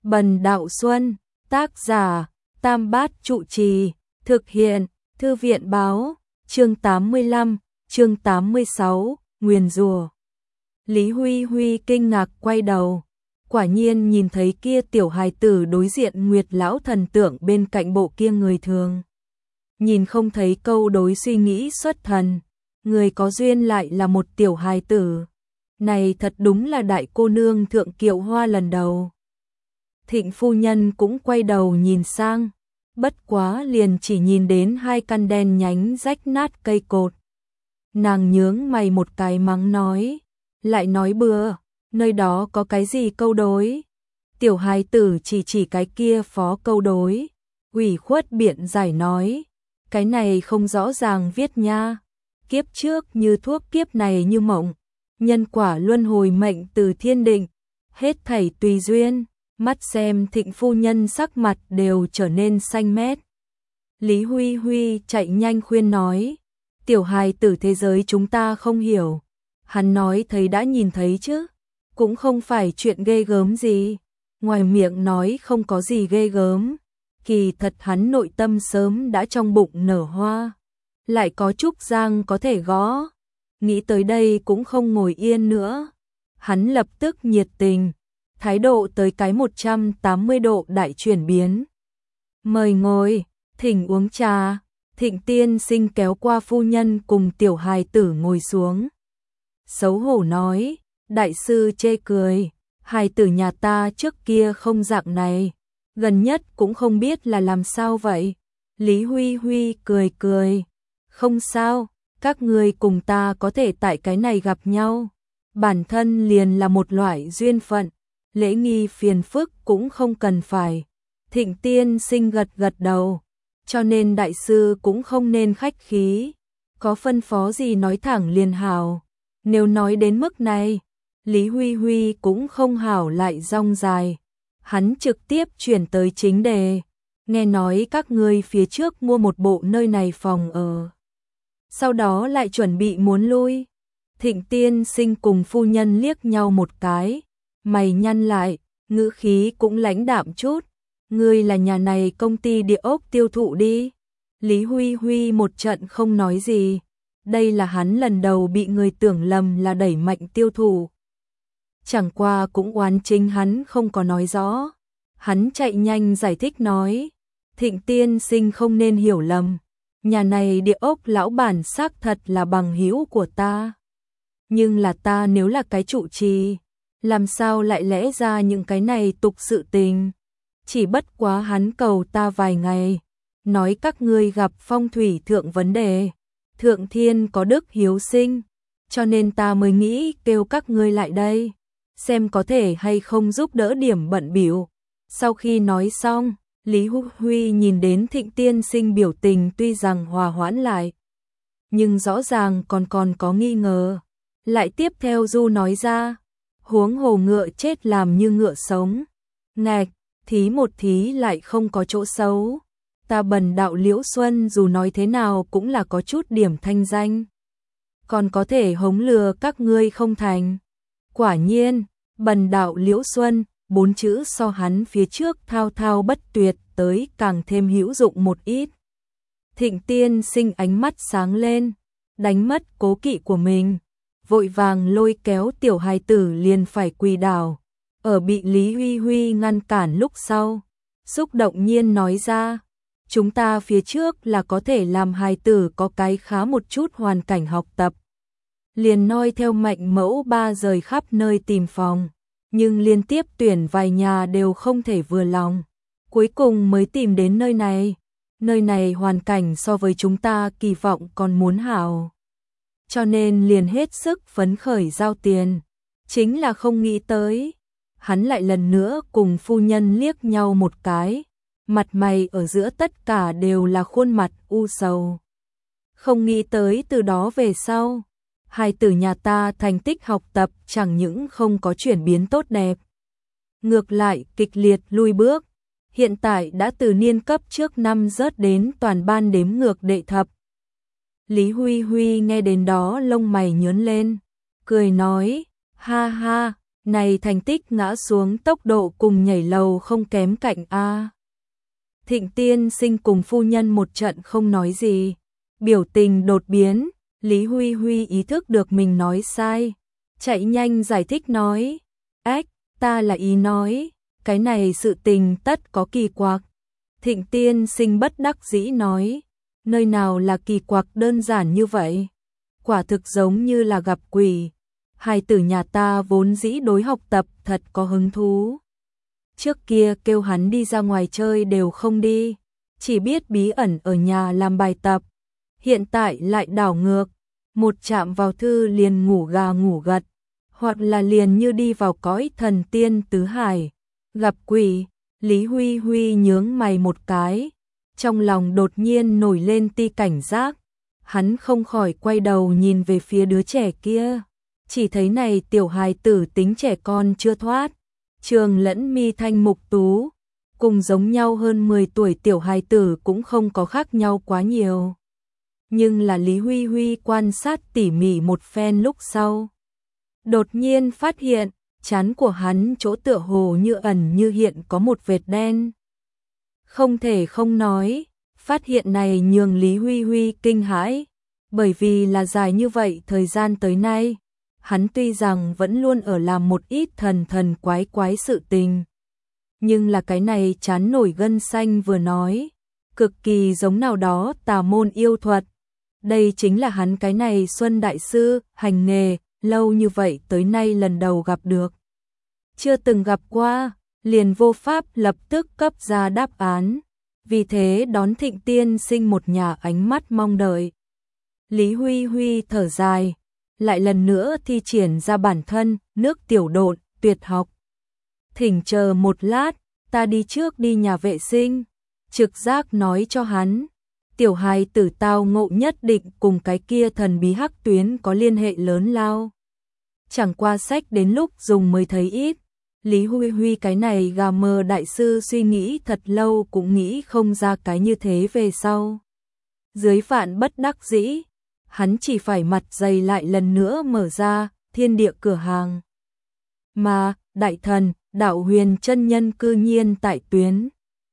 Bần Đạo Xuân, tác giả, Tam Bát Trụ Trì, thực hiện, Thư viện báo, chương 85, chương 86, nguyền rủa. Lý Huy Huy kinh ngạc quay đầu, quả nhiên nhìn thấy kia tiểu hài tử đối diện Nguyệt lão thần tượng bên cạnh bộ kia người thường. Nhìn không thấy câu đối suy nghĩ xuất thần, người có duyên lại là một tiểu hài tử. Này thật đúng là đại cô nương thượng kiệu hoa lần đầu. Thịnh phu nhân cũng quay đầu nhìn sang, bất quá liền chỉ nhìn đến hai căn đen nhánh rách nát cây cột. Nàng nhướng mày một cái mắng nói, lại nói bừa, nơi đó có cái gì câu đối. Tiểu hài tử chỉ cái kia phó câu đối, ủy khuất biện giải nói, cái này không rõ ràng viết nha, kiếp trước như thuốc kiếp này như mộng, nhân quả luân hồi mệnh từ thiên định, hết thảy tùy duyên. Mắt xem Thịnh phu nhân sắc mặt đều trở nên xanh mét. Lý Huy Huy chạy nhanh khuyên nói, tiểu hài tử thế giới chúng ta không hiểu. Hắn nói thấy đã nhìn thấy chứ, cũng không phải chuyện ghê gớm gì. Ngoài miệng nói không có gì ghê gớm, kỳ thật hắn nội tâm sớm đã trong bụng nở hoa. Lại có trúc giang có thể gõ. Nghĩ tới đây cũng không ngồi yên nữa. Hắn lập tức nhiệt tình. Thái độ tới cái 180 độ đại chuyển biến. Mời ngồi, thỉnh uống trà. Thịnh tiên sinh kéo qua phu nhân cùng tiểu hài tử ngồi xuống. Xấu hổ nói, đại sư chê cười, hài tử nhà ta trước kia không dạng này, gần nhất cũng không biết là làm sao vậy. Lý Huy Huy cười cười, không sao, các ngươi cùng ta có thể tại cái này gặp nhau, bản thân liền là một loại duyên phận. Lễ nghi phiền phức cũng không cần phải. Thịnh tiên sinh gật gật đầu, cho nên đại sư cũng không nên khách khí, có phân phó gì nói thẳng liền hảo. Nếu nói đến mức này, Lý Huy Huy cũng không hảo lại rong dài, hắn trực tiếp chuyển tới chính đề, nghe nói các ngươi phía trước mua một bộ nơi này phòng ở, sau đó lại chuẩn bị muốn lui. Thịnh tiên sinh cùng phu nhân liếc nhau một cái, mày nhăn lại, ngữ khí cũng lãnh đạm chút. Ngươi là nhà này công ty địa ốc tiêu thụ đi. Lý Huy Huy một trận không nói gì. Đây là hắn lần đầu bị người tưởng lầm là đẩy mạnh tiêu thụ. Chẳng qua cũng oán chính hắn không có nói rõ. Hắn chạy nhanh giải thích nói, Thịnh tiên sinh không nên hiểu lầm. Nhà này địa ốc lão bản xác thật là bằng hữu của ta. Nhưng là ta nếu là cái trụ trì, làm sao lại lẽ ra những cái này tục sự tình. Chỉ bất quá hắn cầu ta vài ngày, nói các ngươi gặp phong thủy thượng vấn đề, thượng thiên có đức hiếu sinh, cho nên ta mới nghĩ kêu các ngươi lại đây, xem có thể hay không giúp đỡ điểm bận bịu. Sau khi nói xong, Lý Huy nhìn đến Thịnh tiên sinh biểu tình tuy rằng hòa hoãn lại, nhưng rõ ràng còn có nghi ngờ. Lại tiếp theo du nói ra, huống hồ ngựa chết làm như ngựa sống. Ngạch, thí một thí lại không có chỗ xấu. Ta Bần Đạo Liễu Xuân dù nói thế nào cũng là có chút điểm thanh danh. Còn có thể hống lừa các ngươi không thành. Quả nhiên, Bần Đạo Liễu Xuân, 4 chữ so hắn phía trước thao thao bất tuyệt tới càng thêm hữu dụng một ít. Thịnh tiên sinh ánh mắt sáng lên, đánh mất cố kỵ của mình. Vội vàng lôi kéo tiểu hài tử liền phải quỳ đảo, ở bị Lý Huy Huy ngăn cản lúc sau, xúc động nhiên nói ra, chúng ta phía trước là có thể làm hài tử có cái khá một chút hoàn cảnh học tập. Liền noi theo mệnh mẫu ba rời khắp nơi tìm phòng, nhưng liên tiếp tuyển vài nhà đều không thể vừa lòng, cuối cùng mới tìm đến nơi này hoàn cảnh so với chúng ta kỳ vọng còn muốn hảo. Cho nên liền hết sức phấn khởi giao tiền, chính là không nghĩ tới. Hắn lại lần nữa cùng phu nhân liếc nhau một cái, mặt mày ở giữa tất cả đều là khuôn mặt u sầu. Không nghĩ tới từ đó về sau, hài tử nhà ta thành tích học tập chẳng những không có chuyển biến tốt đẹp, ngược lại kịch liệt lui bước, hiện tại đã từ niên cấp trước năm rớt đến toàn ban đếm ngược đệ thập. Lý Huy Huy nghe đến đó lông mày nhướng lên, cười nói, ha ha, Này thành tích ngã xuống tốc độ cùng nhảy lầu không kém cạnh a. Thịnh tiên sinh cùng phu nhân một trận không nói gì, biểu tình đột biến, Lý Huy Huy ý thức được mình nói sai, chạy nhanh giải thích nói, ách, ta là ý nói, cái này sự tình tất có kỳ quặc. Thịnh tiên sinh bất đắc dĩ nói, nơi nào là kỳ quặc đơn giản như vậy, quả thực giống như là gặp quỷ. Hài tử nhà ta vốn dĩ đối học tập thật có hứng thú. Trước kia kêu hắn đi ra ngoài chơi đều không đi, chỉ biết bí ẩn ở nhà làm bài tập. Hiện tại lại đảo ngược, một chạm vào thư liền ngủ gà ngủ gật, hoặc là liền như đi vào cõi thần tiên tứ hải. Gặp quỷ, Lý Huy Huy nhướng mày một cái, trong lòng đột nhiên nổi lên tia cảnh giác. Hắn không khỏi quay đầu nhìn về phía đứa trẻ kia, chỉ thấy này tiểu hài tử tính trẻ con chưa thoát, trường lẫn mi thanh mục tú, cùng giống nhau hơn 10 tuổi tiểu hài tử cũng không có khác nhau quá nhiều. Nhưng là Lý Huy Huy quan sát tỉ mỉ một phen lúc sau, đột nhiên phát hiện, trán của hắn chỗ tựa hồ như ẩn như hiện có một vệt đen. Không thể không nói, phát hiện này nhường Lý Huy Huy kinh hãi, bởi vì là dài như vậy thời gian tới nay, hắn tuy rằng vẫn luôn ở làm một ít thần thần quái quái sự tình, nhưng là cái này chán nổi gân xanh vừa nói, cực kỳ giống nào đó tà môn yêu thuật. Đây chính là hắn cái này Xuân Đại Sư, hành nghề, lâu như vậy tới nay lần đầu gặp được. Chưa từng gặp qua, liền vô pháp lập tức cấp ra đáp án, vì thế đón Thịnh tiên sinh một nhà ánh mắt mong đợi. Lý Huy Huy thở dài, lại lần nữa thi triển ra bản thân, nước tiểu độn, tuyệt học. Thỉnh chờ một lát, ta đi trước đi nhà vệ sinh. Trực giác nói cho hắn, tiểu hài tử tao ngộ nhất định cùng cái kia thần bí hắc tuyến có liên hệ lớn lao. Chẳng qua sách đến lúc dùng mới thấy ít. Lý Huy Huy cái này gà mờ đại sư suy nghĩ thật lâu cũng nghĩ không ra cái như thế về sau. Dưới vạn bất đắc dĩ, hắn chỉ phải mặt dày lại lần nữa mở ra thiên địa cửa hàng. Mà, đại thần, đạo huyền chân nhân cư nhiên tại tuyến.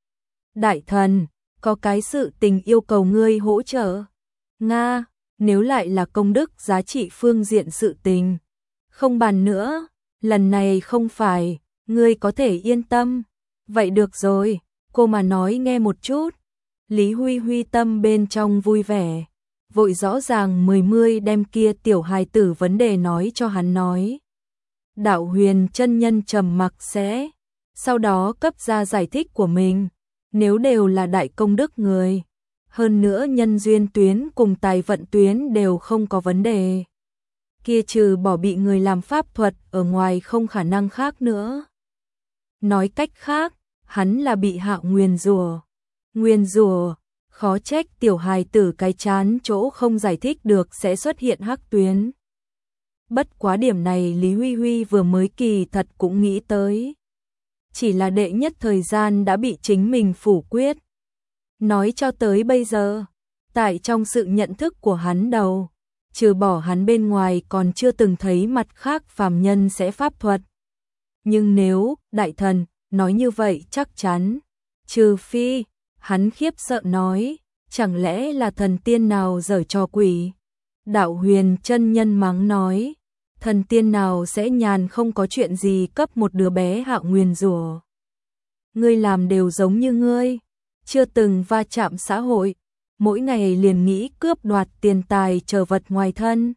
Đại thần, có cái sự tình yêu cầu ngươi hỗ trợ. Nga, nếu lại là công đức giá trị phương diện sự tình. Không bàn nữa, lần này không phải, ngươi có thể yên tâm. Vậy được rồi, cô mà nói nghe một chút. Lý Huy Huy tâm bên trong vui vẻ, vội rõ ràng mươi đem kia tiểu hài tử vấn đề nói cho hắn nói. Đạo huyền chân nhân trầm mặc sẽ, sau đó cấp ra giải thích của mình, nếu đều là đại công đức người, hơn nữa nhân duyên tuyến cùng tài vận tuyến đều không có vấn đề. Kia trừ bỏ bị người làm pháp thuật ở ngoài không khả năng khác nữa. Nói cách khác, hắn là bị hạ nguyền rủa. Nguyền rủa, khó trách tiểu hài tử cái chán chỗ không giải thích được sẽ xuất hiện hắc tuyến. Bất quá điểm này Lý Huy Huy vừa mới kỳ thật cũng nghĩ tới. Chỉ là đệ nhất thời gian đã bị chính mình phủ quyết. Nói cho tới bây giờ, tại trong sự nhận thức của hắn đầu, trừ bỏ hắn bên ngoài còn chưa từng thấy mặt khác phàm nhân sẽ pháp thuật. Nhưng nếu, đại thần, nói như vậy chắc chắn, trừ phi, hắn khiếp sợ nói, chẳng lẽ là thần tiên nào giở trò quỷ. Đạo huyền chân nhân mắng nói, thần tiên nào sẽ nhàn không có chuyện gì cấp một đứa bé hạ nguyền rủa. Ngươi làm đều giống như ngươi, chưa từng va chạm xã hội, mỗi ngày liền nghĩ cướp đoạt tiền tài trở vật ngoài thân.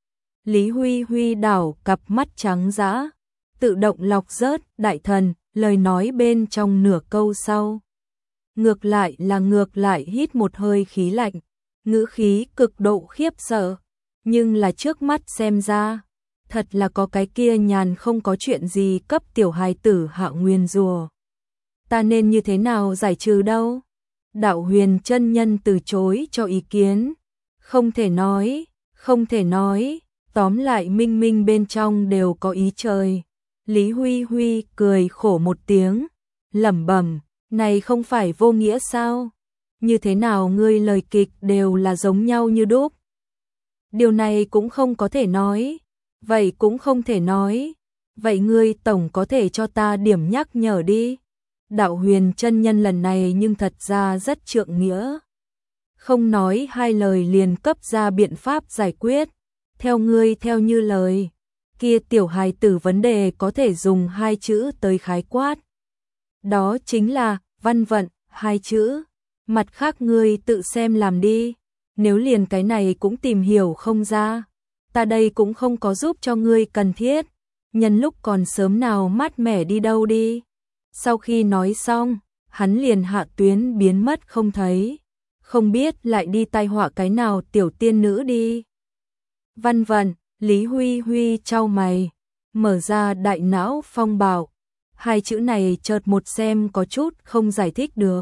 Lý Huy Huy đảo cặp mắt trắng dã, tự động lọc rớt đại thần, lời nói bên trong nửa câu sau. Ngược lại hít một hơi khí lạnh, ngữ khí cực độ khiếp sợ, nhưng là trước mắt xem ra, thật là có cái kia nhàn không có chuyện gì cấp tiểu hài tử hạ nguyền rủa. Ta nên như thế nào giải trừ đâu? Đạo huyền chân nhân từ chối cho ý kiến. Không thể nói, tóm lại minh minh bên trong đều có ý trời. Lý Huy Huy cười khổ một tiếng, lẩm bẩm, này không phải vô nghĩa sao? Như thế nào ngươi lời kịch đều là giống nhau như đúc? Điều này cũng không có thể nói, vậy cũng không thể nói, Vậy ngươi tổng có thể cho ta điểm nhắc nhở đi. Đạo Huyền chân nhân lần này nhưng thật ra rất trượng nghĩa. Không nói hai lời liền cấp ra biện pháp giải quyết. Theo ngươi theo như lời, kia tiểu hài tử vấn đề có thể dùng hai chữ tới khái quát. Đó chính là văn vận, hai chữ. Mặt khác ngươi tự xem làm đi. Nếu liền cái này cũng tìm hiểu không ra, ta đây cũng không có giúp cho ngươi cần thiết. Nhân lúc còn sớm nào mát mẻ đi đâu đi. Sau khi nói xong, hắn liền hạ tuyến biến mất không thấy. Không biết lại đi tai họa cái nào tiểu tiên nữ đi. Văn vận, Lý Huy Huy chau mày, mở ra đại não phong bạo. Hai chữ này chợt một xem có chút không giải thích được.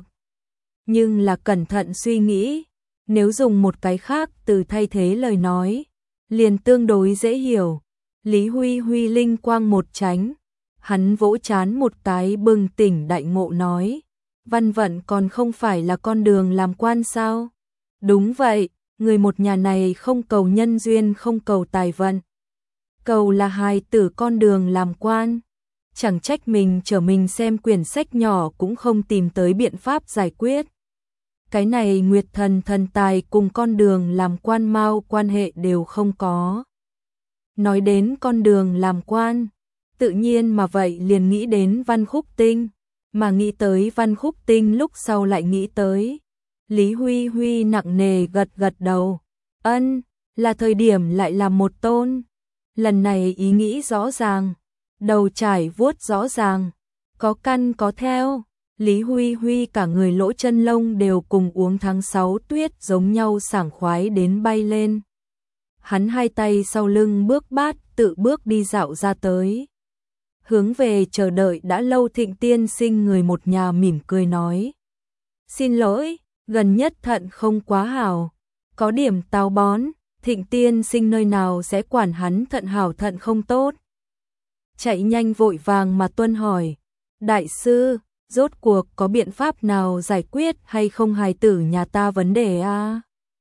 Nhưng là cẩn thận suy nghĩ, nếu dùng một cái khác từ thay thế lời nói, liền tương đối dễ hiểu. Lý Huy Huy linh quang một tránh, hắn vỗ chán một cái bừng tỉnh đại ngộ nói, văn vận còn không phải là con đường làm quan sao? Đúng vậy, người một nhà này không cầu nhân duyên không cầu tài vận, cầu là hài tử con đường làm quan. Chẳng trách mình trở mình xem quyển sách nhỏ cũng không tìm tới biện pháp giải quyết. Cái này Nguyệt Thần thần tài cùng con đường làm quan mao quan hệ đều không có. Nói đến con đường làm quan, tự nhiên mà vậy liền nghĩ đến Văn Khúc Tinh, mà nghĩ tới Văn Khúc Tinh lúc sau lại nghĩ tới. Lý Huy Huy nặng nề gật gật đầu, ân, là thời điểm lại làm một tôn. Lần này ý nghĩ rõ ràng, đầu trải vuốt rõ ràng, có căn có theo. Lý Huy Huy cả người lỗ chân lông đều cùng uống tháng 6 tuyết giống nhau sảng khoái đến bay lên. Hắn hai tay sau lưng bước bát tự bước đi dạo ra tới. Hướng về chờ đợi đã lâu Thịnh tiên sinh người một nhà mỉm cười nói. Xin lỗi, gần nhất thận không quá hảo, có điểm táo bón, Thịnh tiên sinh nơi nào sẽ quản hắn thận hảo thận không tốt. Chạy nhanh vội vàng mà tuân hỏi, đại sư, rốt cuộc có biện pháp nào giải quyết hay không hài tử nhà ta vấn đề a?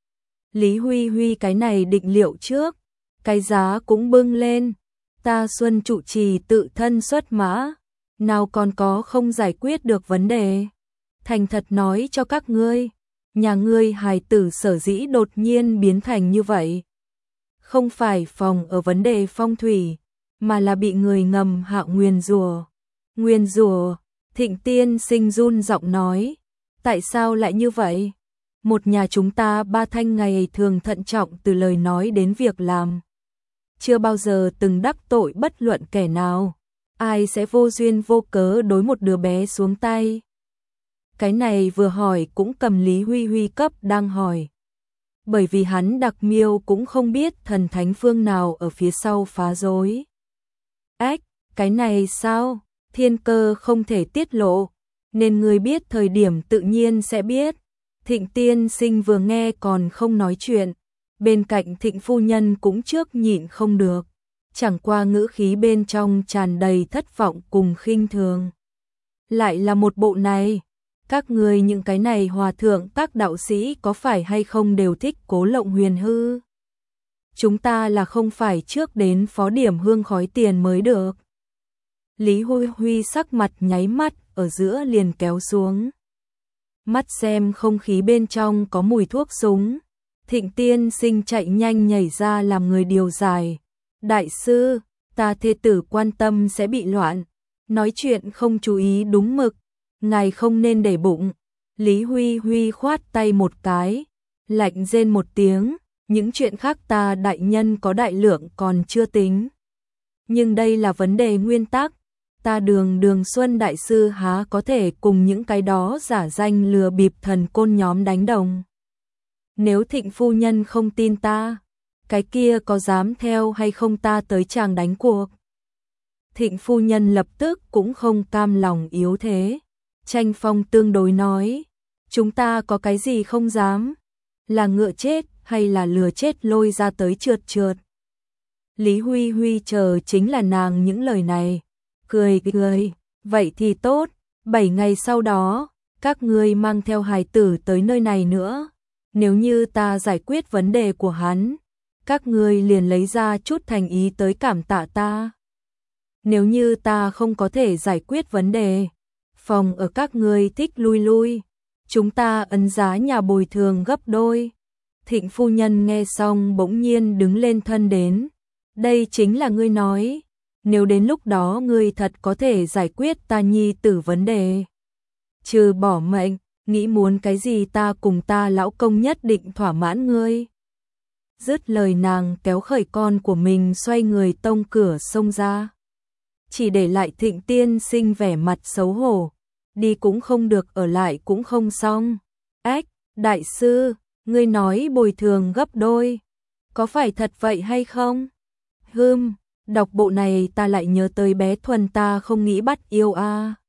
Lý Huy Huy cái này định liệu trước, cái giá cũng bưng lên, ta Xuân trụ trì tự thân xuất mã, nào còn có không giải quyết được vấn đề. Thành thật nói cho các ngươi, nhà ngươi hài tử sở dĩ đột nhiên biến thành như vậy. Không phải phòng ở vấn đề phong thủy, mà là bị người ngầm hạ nguyền rủa. Nguyền rủa, Thịnh tiên sinh run giọng nói, tại sao lại như vậy? Một nhà chúng ta ba thanh ngày thường thận trọng từ lời nói đến việc làm. Chưa bao giờ từng đắc tội bất luận kẻ nào, ai sẽ vô duyên vô cớ đối một đứa bé xuống tay. Cái này vừa hỏi cũng cầm Lý Huy Huy cấp đang hỏi. Bởi vì hắn đặc miêu cũng không biết thần thánh phương nào ở phía sau phá rối. Ách, cái này sao? Thiên cơ không thể tiết lộ, nên người biết thời điểm tự nhiên sẽ biết. Thịnh tiên sinh vừa nghe còn không nói chuyện, bên cạnh Thịnh phu nhân cũng trước nhịn không được, chẳng qua ngữ khí bên trong tràn đầy thất vọng cùng khinh thường. Lại là một bộ này, các người những cái này hòa thượng các đạo sĩ có phải hay không đều thích Cố Lộng Huyền hư? Chúng ta là không phải trước đến phó điểm hương khói tiền mới được. Lý Huy Huy sắc mặt nháy mắt ở giữa liền kéo xuống. Mắt xem không khí bên trong có mùi thuốc súng, Thịnh tiên sinh chạy nhanh nhảy ra làm người điều giải. Đại sư, ta thê tử quan tâm sẽ bị loạn, nói chuyện không chú ý đúng mực, ngài không nên để bụng. Lý Huy Huy khoát tay một cái, lạnh rên một tiếng, những chuyện khác ta đại nhân có đại lượng còn chưa tính. Nhưng đây là vấn đề nguyên tắc. Ta Đường Xuân đại sư há có thể cùng những cái đó giả danh lừa bịp thần côn nhóm đánh đồng. Nếu Thịnh phu nhân không tin ta, cái kia có dám theo hay không ta tới chàng đánh cuộc. Thịnh phu nhân lập tức cũng không cam lòng yếu thế. Tranh Phong tương đối nói, chúng ta có cái gì không dám, là ngựa chết hay là lừa chết lôi ra tới trượt trượt. Lý Huy Huy chờ chính là nàng những lời này. Cười, vậy thì tốt, 7 ngày sau đó, các ngươi mang theo hài tử tới nơi này nữa. Nếu như ta giải quyết vấn đề của hắn, các ngươi liền lấy ra chút thành ý tới cảm tạ ta. Nếu như ta không có thể giải quyết vấn đề, phòng ở các ngươi thích lui lui, chúng ta ấn giá nhà bồi thường gấp đôi. Thịnh phu nhân nghe xong bỗng nhiên đứng lên thân đến. Đây chính là ngươi nói, nếu đến lúc đó ngươi thật có thể giải quyết ta nhi tử vấn đề. Trừ bỏ mệnh, nghĩ muốn cái gì ta cùng ta lão công nhất định thỏa mãn ngươi. Dứt lời nàng kéo khởi con của mình xoay người tông cửa xông ra. Chỉ để lại Thịnh tiên sinh vẻ mặt xấu hổ. Đi cũng không được, ở lại cũng không xong. Ách, đại sư, ngươi nói bồi thường gấp đôi. Có phải thật vậy hay không? Đọc bộ này ta lại nhớ tới bé Thuần ta không nghĩ bắt yêu a.